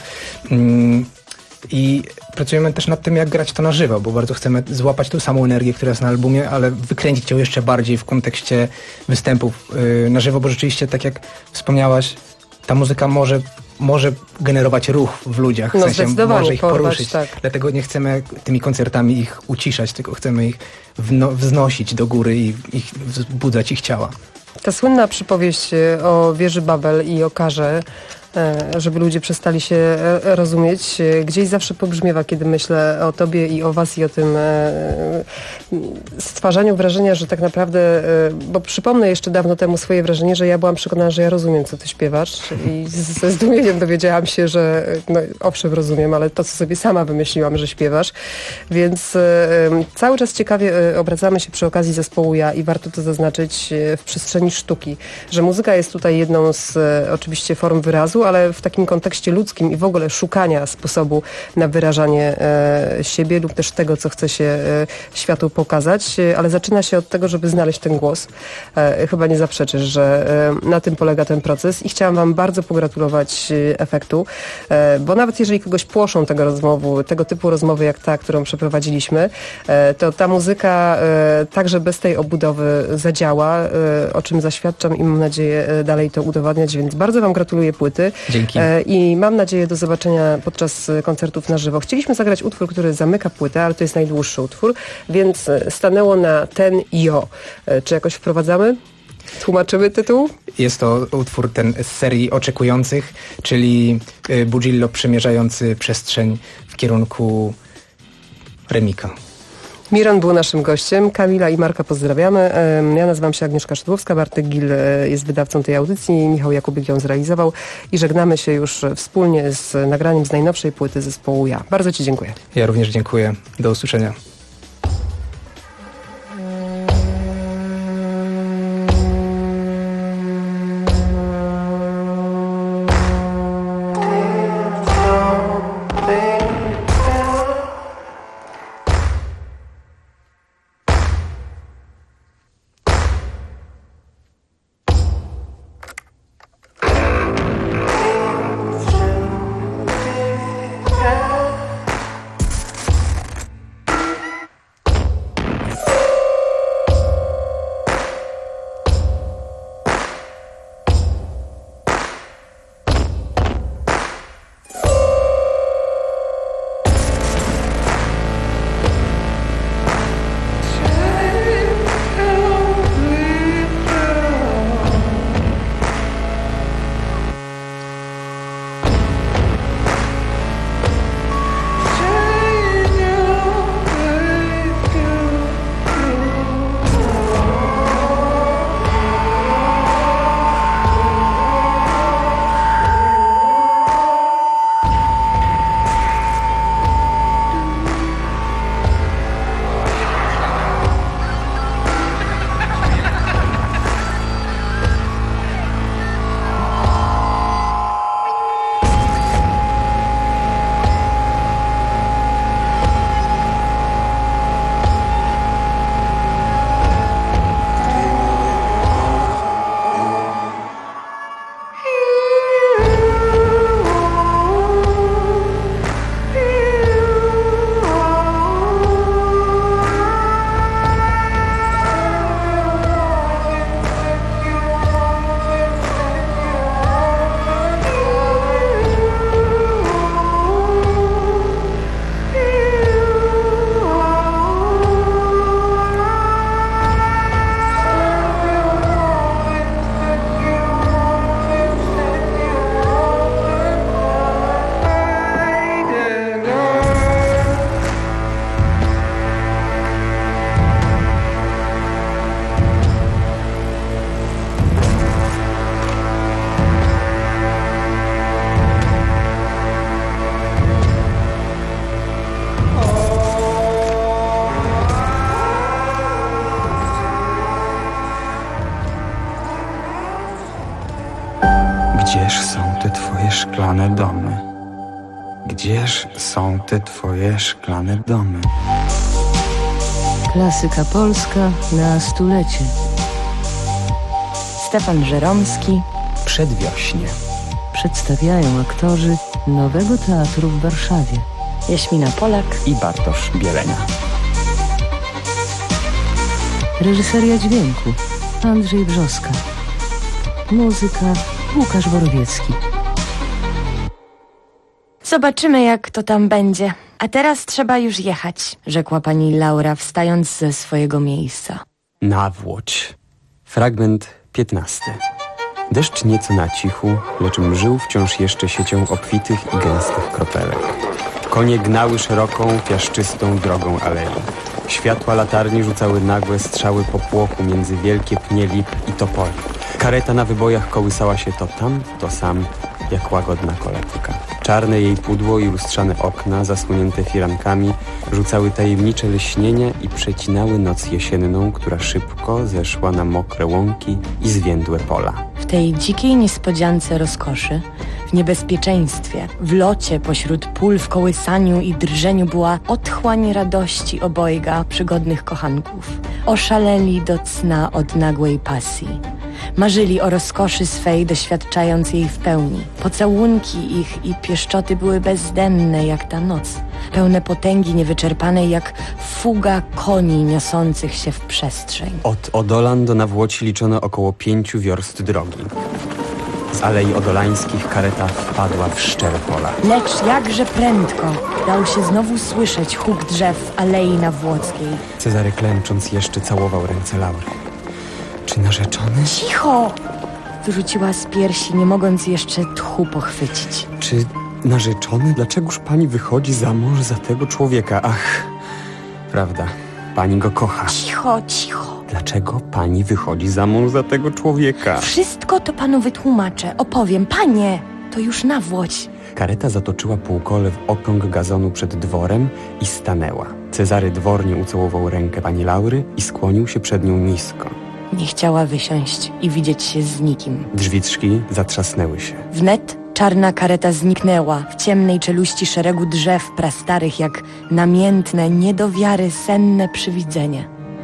I pracujemy też nad tym, jak grać to na żywo, bo bardzo chcemy złapać tą samą energię, która jest na albumie, ale wykręcić ją jeszcze bardziej w kontekście występów na żywo, bo rzeczywiście, tak jak wspomniałaś, ta muzyka może generować ruch w ludziach, w sensie może ich poruszyć. Tak. Dlatego nie chcemy tymi koncertami ich uciszać, tylko chcemy ich wznosić do góry i wzbudzać ich ciała. Ta słynna przypowieść o wieży Babel i o karze, żeby ludzie przestali się rozumieć, gdzieś zawsze pobrzmiewa, kiedy myślę o tobie i o was i o tym stwarzaniu wrażenia, że tak naprawdę, bo przypomnę jeszcze dawno temu swoje wrażenie, że ja byłam przekonana, że ja rozumiem, co ty śpiewasz i ze zdumieniem dowiedziałam się, że owszem rozumiem, ale to, co sobie sama wymyśliłam, że śpiewasz, więc cały czas ciekawie obracamy się przy okazji zespołu Ja i warto to zaznaczyć w przestrzeni sztuki, że muzyka jest tutaj jedną z oczywiście form wyrazu, ale w takim kontekście ludzkim i w ogóle szukania sposobu na wyrażanie siebie lub też tego, co chce się światu pokazać, ale zaczyna się od tego, żeby znaleźć ten głos. Chyba nie zaprzeczysz, że na tym polega ten proces i chciałam wam bardzo pogratulować efektu, bo nawet jeżeli kogoś płoszą tego typu rozmowy jak ta, którą przeprowadziliśmy, to ta muzyka także bez tej obudowy zadziała, o czym zaświadczam i mam nadzieję dalej to udowadniać, więc bardzo wam gratuluję płyty. Dzięki. I mam nadzieję do zobaczenia podczas koncertów na żywo. Chcieliśmy zagrać utwór, który zamyka płytę, ale to jest najdłuższy utwór, więc stanęło na ten Jo. Czy jakoś wprowadzamy? Tłumaczymy tytuł? Jest to utwór ten z serii Oczekujących, czyli Budżillo przemierzający przestrzeń w kierunku Remika. Miron był naszym gościem, Kamila i Marka pozdrawiamy. Ja nazywam się Agnieszka Szydłowska, Bartek Gil jest wydawcą tej audycji, Michał Jakubik ją zrealizował i żegnamy się już wspólnie z nagraniem z najnowszej płyty zespołu Ja. Bardzo ci dziękuję. Ja również dziękuję. Do usłyszenia. Gdzież są te twoje szklane domy? Gdzież są te twoje szklane domy? Klasyka polska na stulecie. Stefan Żeromski. Przedwiośnie. Przedstawiają aktorzy Nowego Teatru w Warszawie. Jaśmina Polak i Bartosz Bielenia. Reżyseria dźwięku Andrzej Brzoska. Muzyka Łukasz Borowiecki. Zobaczymy, jak to tam będzie. A teraz trzeba już jechać, rzekła pani Laura, wstając ze swojego miejsca. Nawłoć. Fragment 15. Deszcz nieco na cichu, lecz mżył wciąż jeszcze siecią obfitych i gęstych kropelek. Konie gnały szeroką, piaszczystą drogą alei. Światła latarni rzucały nagłe strzały popłochu między wielkie pnie lip i topoli. Kareta na wybojach kołysała się to tam, to sam, jak łagodna kolebka. Czarne jej pudło i lustrzane okna, zasłonięte firankami, rzucały tajemnicze lśnienie i przecinały noc jesienną, która szybko zeszła na mokre łąki i zwiędłe pola. W tej dzikiej niespodziance rozkoszy, w niebezpieczeństwie, w locie pośród pól, w kołysaniu i drżeniu była otchłań radości obojga przygodnych kochanków. Oszaleli do cna od nagłej pasji. Marzyli o rozkoszy swej, doświadczając jej w pełni. Pocałunki ich i pieszczoty były bezdenne jak ta noc, pełne potęgi niewyczerpanej jak fuga koni niosących się w przestrzeń. Od Odolan do Nawłoci liczono około 5 wiorst drogi. Z Alei Odolańskich kareta wpadła w szczere pola. Lecz jakże prędko dał się znowu słyszeć huk drzew Alei Nawłockiej. Cezary klęcząc jeszcze całował ręce Laury. Czy narzeczony? Cicho! Wyrzuciła z piersi, nie mogąc jeszcze tchu pochwycić. Czy narzeczony? Dlaczegoż pani wychodzi za mąż za tego człowieka? Ach, prawda, pani go kocha. Cicho, cicho. Dlaczego pani wychodzi za mąż za tego człowieka? Wszystko to panu wytłumaczę, opowiem. Panie, to już Nawłoć. Kareta zatoczyła półkole w okrąg gazonu przed dworem i stanęła. Cezary dwornie ucałował rękę pani Laury i skłonił się przed nią nisko. Nie chciała wysiąść i widzieć się z nikim. Drzwiczki zatrzasnęły się. Wnet czarna kareta zniknęła w ciemnej czeluści szeregu drzew prastarych, jak namiętne, nie do wiary senne przywidzenie.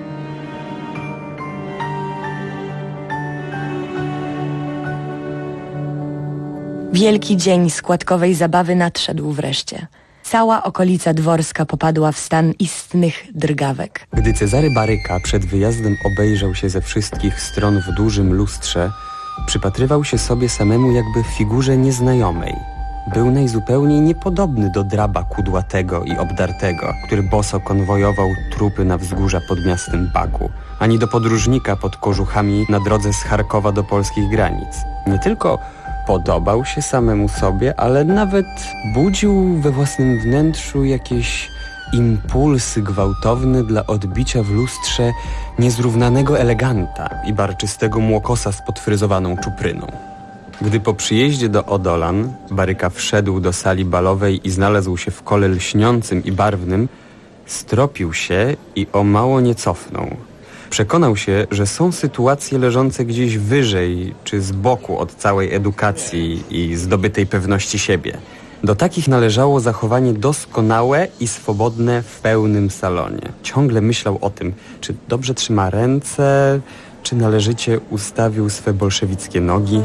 Wielki dzień składkowej zabawy nadszedł wreszcie. Cała okolica dworska popadła w stan istnych drgawek. Gdy Cezary Baryka przed wyjazdem obejrzał się ze wszystkich stron w dużym lustrze, przypatrywał się sobie samemu jakby w figurze nieznajomej. Był najzupełniej niepodobny do draba kudłatego i obdartego, który boso konwojował trupy na wzgórza pod miastem Baku, ani do podróżnika pod kożuchami na drodze z Charkowa do polskich granic. Nie tylko podobał się samemu sobie, ale nawet budził we własnym wnętrzu jakieś impulsy gwałtowne dla odbicia w lustrze niezrównanego eleganta i barczystego młokosa z podfryzowaną czupryną. Gdy po przyjeździe do Odolan Baryka wszedł do sali balowej i znalazł się w kole lśniącym i barwnym, stropił się i o mało nie cofnął. Przekonał się, że są sytuacje leżące gdzieś wyżej czy z boku od całej edukacji i zdobytej pewności siebie. Do takich należało zachowanie doskonałe i swobodne w pełnym salonie. Ciągle myślał o tym, czy dobrze trzyma ręce, czy należycie ustawił swe bolszewickie nogi.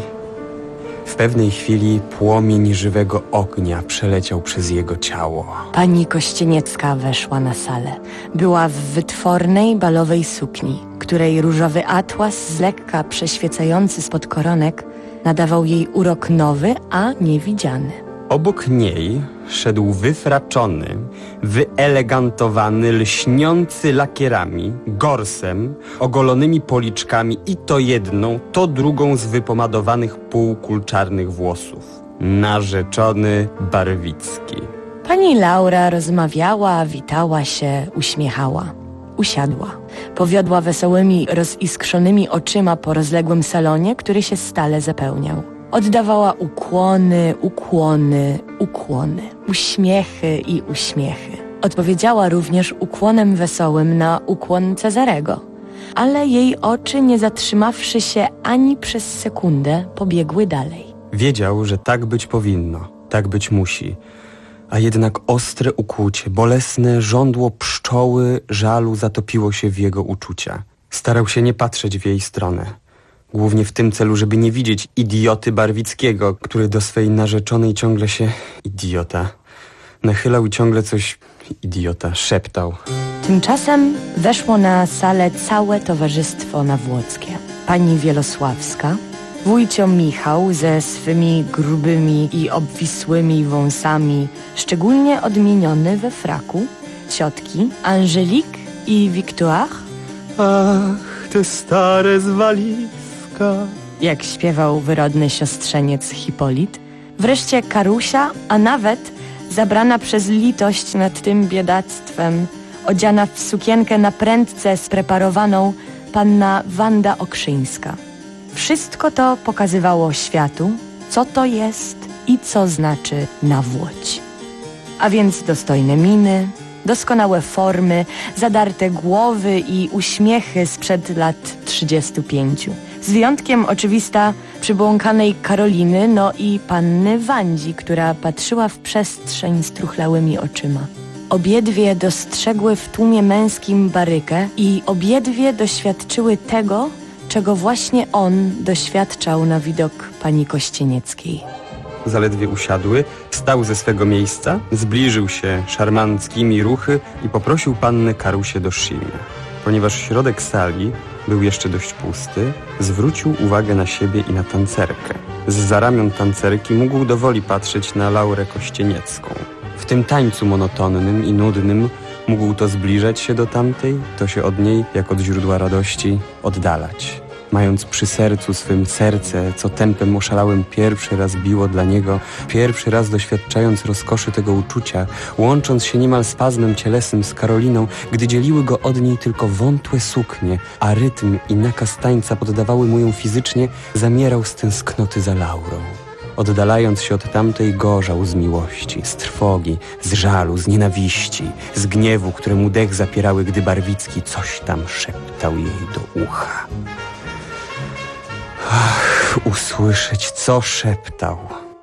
W pewnej chwili płomień żywego ognia przeleciał przez jego ciało. Pani Kościeniecka weszła na salę. Była w wytwornej, balowej sukni, której różowy atłas z lekka przeświecający spod koronek nadawał jej urok nowy, a niewidziany. Obok niej szedł wyfraczony, wyelegantowany, lśniący lakierami, gorsem, ogolonymi policzkami i to jedną, to drugą z wypomadowanych półkul czarnych włosów. Narzeczony Barwicki. Pani Laura rozmawiała, witała się, uśmiechała. Usiadła. Powiodła wesołymi, roziskrzonymi oczyma po rozległym salonie, który się stale zapełniał. Oddawała ukłony, ukłony, ukłony, uśmiechy i uśmiechy. Odpowiedziała również ukłonem wesołym na ukłon Cezarego. Ale jej oczy, nie zatrzymawszy się ani przez sekundę, pobiegły dalej. Wiedział, że tak być powinno, tak być musi. A jednak ostre ukłucie, bolesne żądło pszczoły żalu zatopiło się w jego uczucia. Starał się nie patrzeć w jej stronę. Głównie w tym celu, żeby nie widzieć idioty Barwickiego, który do swej narzeczonej ciągle się... Idiota. Nachylał i ciągle coś... Idiota. Szeptał. Tymczasem weszło na salę całe towarzystwo nawłockie. Pani Wielosławska, wujcio Michał ze swymi grubymi i obwisłymi wąsami, szczególnie odmieniony we fraku, ciotki Angelique i Victoire. Ach, te stare zwaliska, jak śpiewał wyrodny siostrzeniec Hipolit. Wreszcie Karusia, a nawet zabrana przez litość nad tym biedactwem, odziana w sukienkę na prędce spreparowaną panna Wanda Okrzyńska. Wszystko to pokazywało światu, co to jest i co znaczy nawłoć. A więc dostojne miny, doskonałe formy, zadarte głowy i uśmiechy sprzed lat 35. Z wyjątkiem oczywista przybłąkanej Karoliny, no i panny Wandzi, która patrzyła w przestrzeń struchlałymi oczyma. Obiedwie dostrzegły w tłumie męskim barykę i obiedwie doświadczyły tego, czego właśnie on doświadczał na widok pani Kościenieckiej. Zaledwie usiadły, wstał ze swego miejsca, zbliżył się szarmanckimi ruchy i poprosił pannę Karusię do szyjnia. Ponieważ środek sali był jeszcze dość pusty, zwrócił uwagę na siebie i na tancerkę. Zza ramion tancerki mógł dowoli patrzeć na Laurę Kościeniecką. W tym tańcu monotonnym i nudnym mógł to zbliżać się do tamtej, to się od niej, jak od źródła radości, oddalać. Mając przy sercu swym serce, co tempem oszalałym pierwszy raz biło dla niego, pierwszy raz doświadczając rozkoszy tego uczucia, łącząc się niemal spazmem cielesnym z Karoliną, gdy dzieliły go od niej tylko wątłe suknie, a rytm i nakaz tańca poddawały mu ją fizycznie, zamierał z tęsknoty za Laurą. Oddalając się od tamtej, gorzał z miłości, z trwogi, z żalu, z nienawiści, z gniewu, które mu dech zapierały, gdy Barwicki coś tam szeptał jej do ucha. Ach, usłyszeć, co szeptał.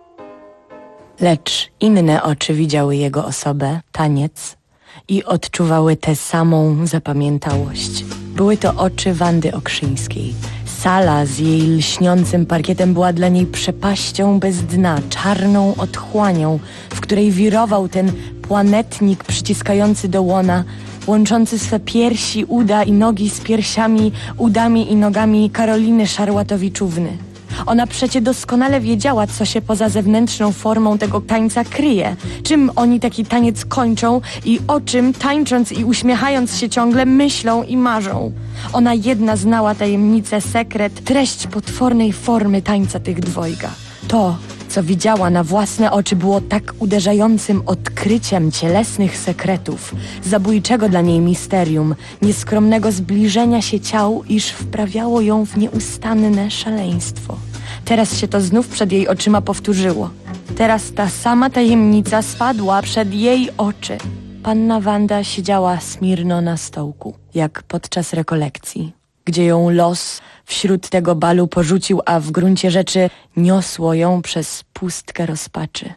Lecz inne oczy widziały jego osobę, taniec i odczuwały tę samą zapamiętałość. Były to oczy Wandy Okrzyńskiej. Sala z jej lśniącym parkietem była dla niej przepaścią bez dna, czarną otchłanią, w której wirował ten planetnik przyciskający do łona, łączący swe piersi, uda i nogi z piersiami, udami i nogami Karoliny Szarłatowiczówny. Ona przecie doskonale wiedziała, co się poza zewnętrzną formą tego tańca kryje, czym oni taki taniec kończą i o czym, tańcząc i uśmiechając się ciągle, myślą i marzą. Ona jedna znała tajemnicę, sekret, treść potwornej formy tańca tych dwojga. To, co widziała na własne oczy, było tak uderzającym odkryciem cielesnych sekretów, zabójczego dla niej misterium, nieskromnego zbliżenia się ciał, iż wprawiało ją w nieustanne szaleństwo. Teraz się to znów przed jej oczyma powtórzyło. Teraz ta sama tajemnica spadła przed jej oczy. Panna Wanda siedziała smirno na stołku, jak podczas rekolekcji, gdzie ją los wśród tego balu porzucił, a w gruncie rzeczy niosło ją przez pustkę rozpaczy.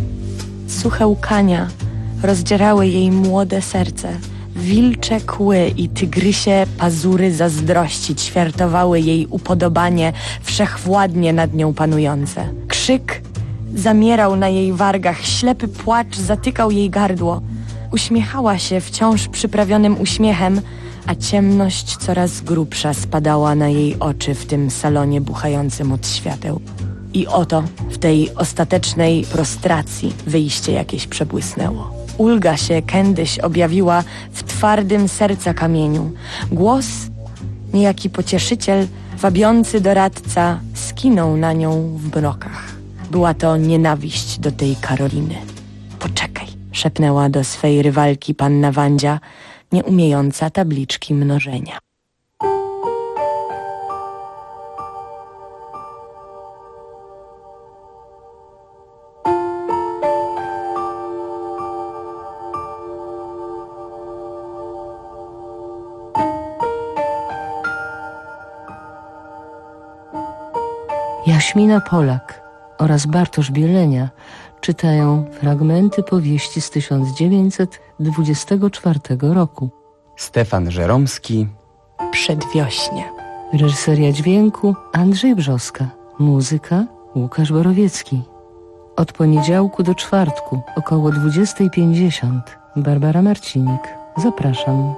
Suche łkania rozdzierały jej młode serce. Wilcze kły i tygrysie pazury zazdrości ćwiartowały jej upodobanie wszechwładnie nad nią panujące. Krzyk zamierał na jej wargach, ślepy płacz zatykał jej gardło. Uśmiechała się wciąż przyprawionym uśmiechem, a ciemność coraz grubsza spadała na jej oczy w tym salonie buchającym od świateł. I oto w tej ostatecznej prostracji wyjście jakieś przebłysnęło. Ulga się kiedyś objawiła w twardym serca kamieniu. Głos, niejaki pocieszyciel, wabiący doradca, skinął na nią w mrokach. Była to nienawiść do tej Karoliny. Poczekaj, szepnęła do swej rywalki panna Wandzia, nie umiejąca tabliczki mnożenia. Jaśmina Polak, oraz Bartosz Bielenia czytają fragmenty powieści z 1924 roku. Stefan Żeromski. Przedwiośnie. Reżyseria dźwięku Andrzej Brzoska. Muzyka Łukasz Borowiecki. Od poniedziałku do czwartku około 20:50. Barbara Marcinik. Zapraszam.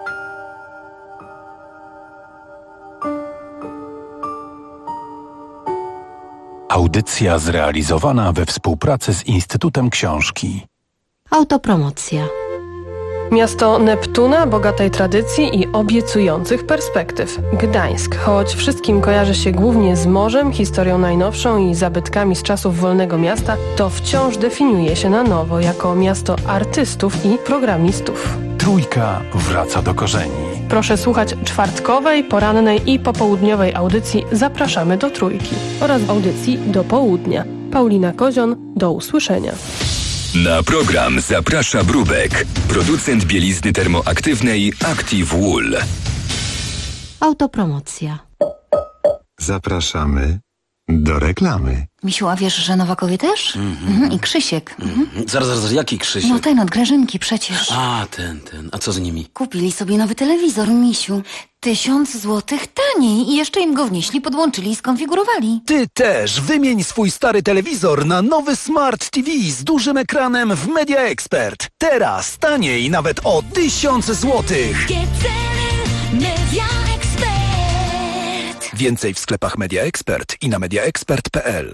Audycja zrealizowana we współpracy z Instytutem Książki. Autopromocja. Miasto Neptuna, bogatej tradycji i obiecujących perspektyw. Gdańsk, choć wszystkim kojarzy się głównie z morzem, historią najnowszą i zabytkami z czasów wolnego miasta, to wciąż definiuje się na nowo jako miasto artystów i programistów. Trójka wraca do korzeni. Proszę słuchać czwartkowej, porannej i popołudniowej audycji Zapraszamy do Trójki oraz audycji do południa. Paulina Kozion, do usłyszenia. Na program zaprasza Brubek, producent bielizny termoaktywnej Active Wool. Autopromocja. Zapraszamy do reklamy. Misiu, a wiesz, że Nowakowie też? I Krzysiek. Zaraz, jaki Krzysiek? No ten od Grażynki przecież. A, ten. A co z nimi? Kupili sobie nowy telewizor, Misiu. 1000 złotych taniej i jeszcze im go wnieśli, podłączyli i skonfigurowali. Ty też wymień swój stary telewizor na nowy Smart TV z dużym ekranem w Media Expert. Teraz taniej nawet o 1000 złotych. Media Expert. Więcej w sklepach Media Expert i na mediaexpert.pl.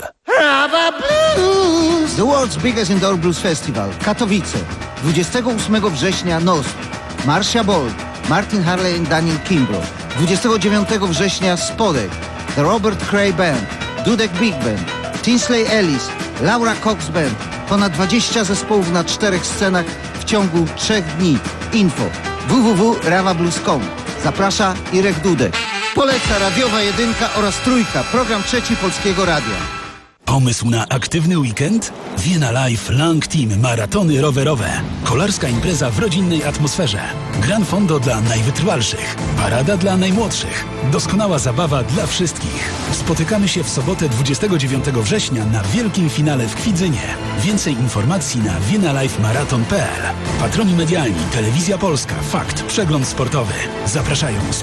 The World's Biggest Indoor Blues Festival, Katowice. 28 września NOS, Marcia Bold, Martin Harley i Daniel Kimbrough. 29 września Spodek, The Robert Cray Band, Dudek Big Band, Tinsley Ellis, Laura Cox Band. Ponad 20 zespołów na 4 scenach w ciągu 3 dni. Info www.rawablues.com. Zaprasza Irek Dudek. Poleca radiowa jedynka oraz Trójka, program trzeci Polskiego Radia. Pomysł na aktywny weekend? Vienna Life Lang Team Maratony rowerowe. Kolarska impreza w rodzinnej atmosferze. Gran Fondo dla najwytrwalszych. Parada dla najmłodszych. Doskonała zabawa dla wszystkich. Spotykamy się w sobotę 29 września na wielkim finale w Kwidzynie. Więcej informacji na viennalifemarathon.pl. Patroni medialni Telewizja Polska, Fakt, Przegląd Sportowy. Zapraszają